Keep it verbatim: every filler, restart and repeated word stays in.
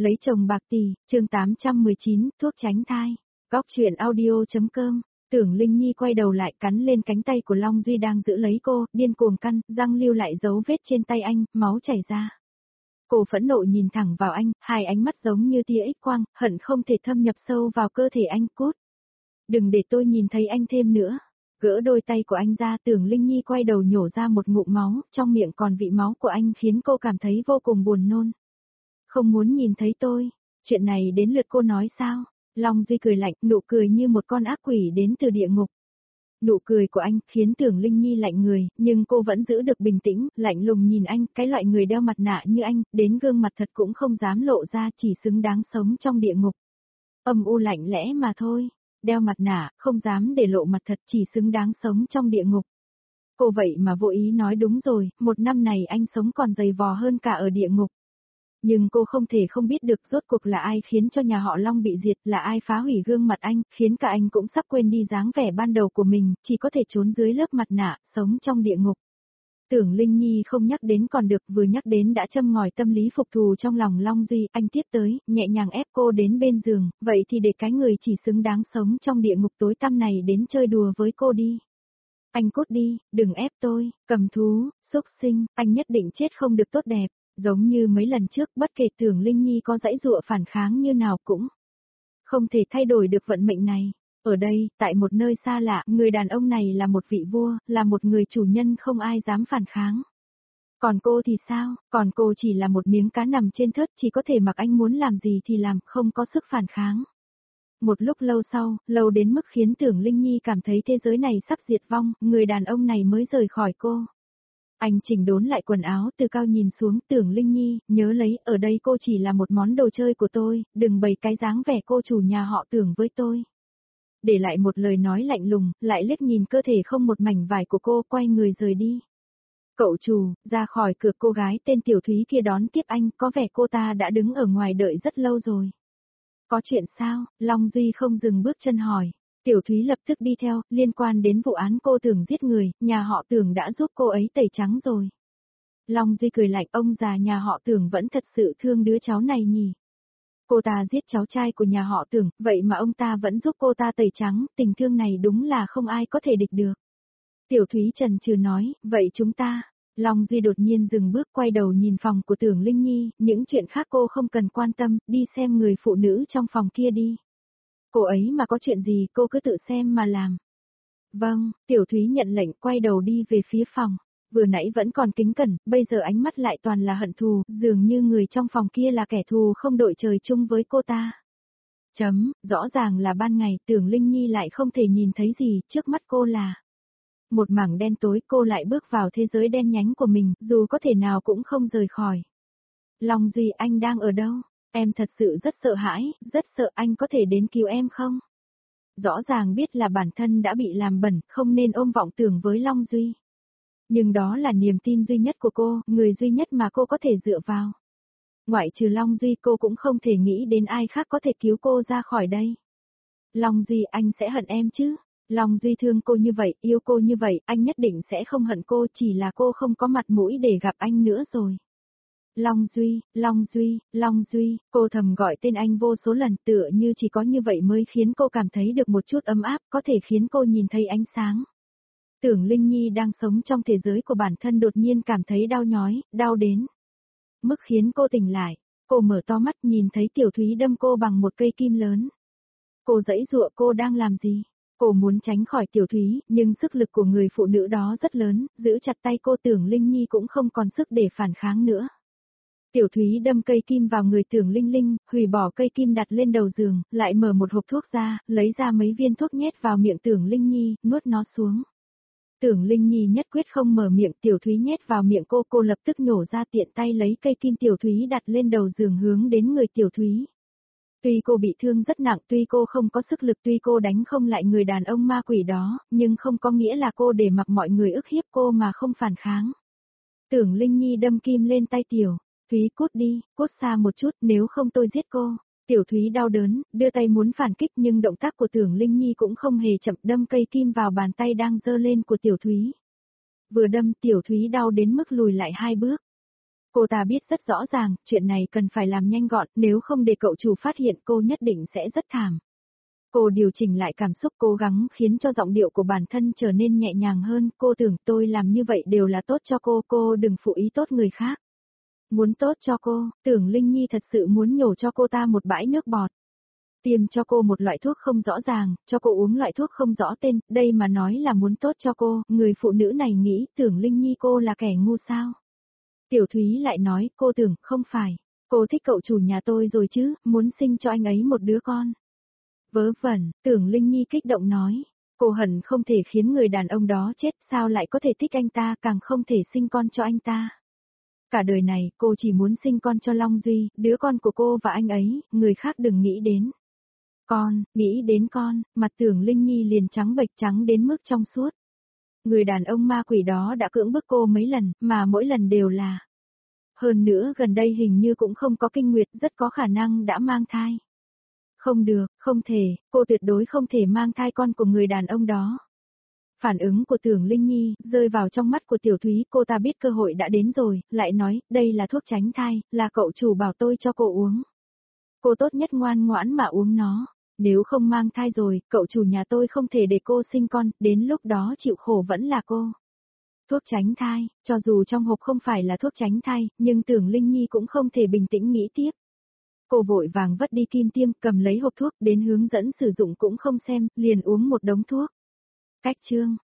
Lấy chồng bạc tỷ, chương tám trăm mười chín, thuốc tránh thai. Góc truyện audio.com. Tưởng Linh Nhi quay đầu lại cắn lên cánh tay của Long Duy đang giữ lấy cô, điên cuồng căn, răng lưu lại dấu vết trên tay anh, máu chảy ra. Cô phẫn nộ nhìn thẳng vào anh, hai ánh mắt giống như tia X quang, hận không thể thâm nhập sâu vào cơ thể anh. Cút. Đừng để tôi nhìn thấy anh thêm nữa. Gỡ đôi tay của anh ra, Tưởng Linh Nhi quay đầu nhổ ra một ngụm máu, trong miệng còn vị máu của anh khiến cô cảm thấy vô cùng buồn nôn. Không muốn nhìn thấy tôi, chuyện này đến lượt cô nói sao? Long Duy cười lạnh, nụ cười như một con ác quỷ đến từ địa ngục. Nụ cười của anh khiến Tưởng Linh Nhi lạnh người, nhưng cô vẫn giữ được bình tĩnh, lạnh lùng nhìn anh, cái loại người đeo mặt nạ như anh, đến gương mặt thật cũng không dám lộ ra, chỉ xứng đáng sống trong địa ngục. Âm u lạnh lẽ mà thôi, đeo mặt nạ, không dám để lộ mặt thật, chỉ xứng đáng sống trong địa ngục. Cô vậy mà vô ý nói đúng rồi, một năm này anh sống còn dày vò hơn cả ở địa ngục. Nhưng cô không thể không biết được rốt cuộc là ai khiến cho nhà họ Long bị diệt, là ai phá hủy gương mặt anh, khiến cả anh cũng sắp quên đi dáng vẻ ban đầu của mình, chỉ có thể trốn dưới lớp mặt nạ, sống trong địa ngục. Tưởng Linh Nhi không nhắc đến còn được, vừa nhắc đến đã châm ngòi tâm lý phục thù trong lòng Long Duy, anh tiếp tới, nhẹ nhàng ép cô đến bên giường, vậy thì để cái người chỉ xứng đáng sống trong địa ngục tối tăm này đến chơi đùa với cô đi. Anh cút đi, đừng ép tôi, cầm thú, xúc sinh, anh nhất định chết không được tốt đẹp. Giống như mấy lần trước, bất kể Tưởng Linh Nhi có dãy dụa phản kháng như nào cũng không thể thay đổi được vận mệnh này. Ở đây, tại một nơi xa lạ, người đàn ông này là một vị vua, là một người chủ nhân không ai dám phản kháng. Còn cô thì sao? Còn cô chỉ là một miếng cá nằm trên thớt, chỉ có thể mặc anh muốn làm gì thì làm, không có sức phản kháng. Một lúc lâu sau, lâu đến mức khiến Tưởng Linh Nhi cảm thấy thế giới này sắp diệt vong, người đàn ông này mới rời khỏi cô. Anh chỉnh đốn lại quần áo, từ cao nhìn xuống. Tưởng Linh Nhi, nhớ lấy, ở đây cô chỉ là một món đồ chơi của tôi, đừng bày cái dáng vẻ cô chủ nhà họ Tưởng với tôi. Để lại một lời nói lạnh lùng, lại liếc nhìn cơ thể không một mảnh vải của cô, quay người rời đi. Cậu chủ, ra khỏi cửa. Cô gái tên Tiểu Thúy kia đón tiếp anh, có vẻ cô ta đã đứng ở ngoài đợi rất lâu rồi. Có chuyện sao? Long Duy không dừng bước chân hỏi. Tiểu Thúy lập tức đi theo, liên quan đến vụ án cô Tưởng giết người, nhà họ Tưởng đã giúp cô ấy tẩy trắng rồi. Long Duy cười lạnh, ông già nhà họ Tưởng vẫn thật sự thương đứa cháu này nhỉ. Cô ta giết cháu trai của nhà họ Tưởng, vậy mà ông ta vẫn giúp cô ta tẩy trắng, tình thương này đúng là không ai có thể địch được. Tiểu Thúy chần chừ nói, vậy chúng ta... Long Duy đột nhiên dừng bước, quay đầu nhìn phòng của Tưởng Linh Nhi, những chuyện khác cô không cần quan tâm, đi xem người phụ nữ trong phòng kia đi. Cô ấy mà có chuyện gì cô cứ tự xem mà làm. Vâng, Tiểu Thúy nhận lệnh, quay đầu đi về phía phòng. Vừa nãy vẫn còn kính cẩn, bây giờ ánh mắt lại toàn là hận thù, dường như người trong phòng kia là kẻ thù không đội trời chung với cô ta. Chấm, rõ ràng là ban ngày, Tưởng Linh Nhi lại không thể nhìn thấy gì, trước mắt cô là một mảng đen tối. Cô lại bước vào thế giới đen nhánh của mình, dù có thể nào cũng không rời khỏi. Long Duy, anh đang ở đâu? Em thật sự rất sợ hãi, rất sợ, anh có thể đến cứu em không? Rõ ràng biết là bản thân đã bị làm bẩn, không nên ôm vọng tưởng với Long Duy. Nhưng đó là niềm tin duy nhất của cô, người duy nhất mà cô có thể dựa vào. Ngoại trừ Long Duy cô cũng không thể nghĩ đến ai khác có thể cứu cô ra khỏi đây. Long Duy, anh sẽ hận em chứ? Long Duy thương cô như vậy, yêu cô như vậy, anh nhất định sẽ không hận cô, chỉ là cô không có mặt mũi để gặp anh nữa rồi. Long Duy, Long Duy, Long Duy, cô thầm gọi tên anh vô số lần, tựa như chỉ có như vậy mới khiến cô cảm thấy được một chút ấm áp, có thể khiến cô nhìn thấy ánh sáng. Tưởng Linh Nhi đang sống trong thế giới của bản thân đột nhiên cảm thấy đau nhói, đau đến mức khiến cô tỉnh lại. Cô mở to mắt nhìn thấy Tiểu Thúy đâm cô bằng một cây kim lớn. Cô giãy giụa, cô đang làm gì? Cô muốn tránh khỏi Tiểu Thúy, nhưng sức lực của người phụ nữ đó rất lớn, giữ chặt tay cô. Tưởng Linh Nhi cũng không còn sức để phản kháng nữa. Tiểu Thúy đâm cây kim vào người Tưởng Linh Linh, hủy bỏ cây kim đặt lên đầu giường, lại mở một hộp thuốc ra, lấy ra mấy viên thuốc nhét vào miệng Tưởng Linh Nhi, nuốt nó xuống. Tưởng Linh Nhi nhất quyết không mở miệng, Tiểu Thúy nhét vào miệng cô, cô lập tức nhổ ra, tiện tay lấy cây kim Tiểu Thúy đặt lên đầu giường hướng đến người Tiểu Thúy. Tuy cô bị thương rất nặng, tuy cô không có sức lực, tuy cô đánh không lại người đàn ông ma quỷ đó, nhưng không có nghĩa là cô để mặc mọi người ức hiếp cô mà không phản kháng. Tưởng Linh Nhi đâm kim lên tay Tiểu Thúy, cút đi, cút xa một chút, nếu không tôi giết cô. Tiểu Thúy đau đớn, đưa tay muốn phản kích nhưng động tác của Tưởng Linh Nhi cũng không hề chậm, đâm cây kim vào bàn tay đang giơ lên của Tiểu Thúy. Vừa đâm, Tiểu Thúy đau đến mức lùi lại hai bước. Cô ta biết rất rõ ràng, chuyện này cần phải làm nhanh gọn, nếu không để cậu chủ phát hiện cô nhất định sẽ rất thảm. Cô điều chỉnh lại cảm xúc, cố gắng khiến cho giọng điệu của bản thân trở nên nhẹ nhàng hơn, cô tưởng tôi làm như vậy đều là tốt cho cô, cô đừng phụ ý tốt người khác. Muốn tốt cho cô, Tưởng Linh Nhi thật sự muốn nhổ cho cô ta một bãi nước bọt. Tiêm cho cô một loại thuốc không rõ ràng, cho cô uống loại thuốc không rõ tên, đây mà nói là muốn tốt cho cô, người phụ nữ này nghĩ Tưởng Linh Nhi cô là kẻ ngu sao. Tiểu Thúy lại nói, cô tưởng, không phải, cô thích cậu chủ nhà tôi rồi chứ, muốn sinh cho anh ấy một đứa con. Vớ vẩn, Tưởng Linh Nhi kích động nói, cô hận không thể khiến người đàn ông đó chết, sao lại có thể thích anh ta, càng không thể sinh con cho anh ta. Cả đời này, cô chỉ muốn sinh con cho Long Duy, đứa con của cô và anh ấy, người khác đừng nghĩ đến. Con, nghĩ đến con, mặt Tưởng Linh Nhi liền trắng bệch trắng đến mức trong suốt. Người đàn ông ma quỷ đó đã cưỡng bức cô mấy lần, mà mỗi lần đều là. Hơn nữa gần đây hình như cũng không có kinh nguyệt, rất có khả năng đã mang thai. Không được, không thể, cô tuyệt đối không thể mang thai con của người đàn ông đó. Phản ứng của Tưởng Linh Nhi rơi vào trong mắt của Tiểu Thúy, cô ta biết cơ hội đã đến rồi, lại nói, đây là thuốc tránh thai, là cậu chủ bảo tôi cho cô uống. Cô tốt nhất ngoan ngoãn mà uống nó, nếu không mang thai rồi, cậu chủ nhà tôi không thể để cô sinh con, đến lúc đó chịu khổ vẫn là cô. Thuốc tránh thai, cho dù trong hộp không phải là thuốc tránh thai, nhưng Tưởng Linh Nhi cũng không thể bình tĩnh nghĩ tiếp. Cô vội vàng vất đi kim tiêm, cầm lấy hộp thuốc, đến hướng dẫn sử dụng cũng không xem, liền uống một đống thuốc. Cách chương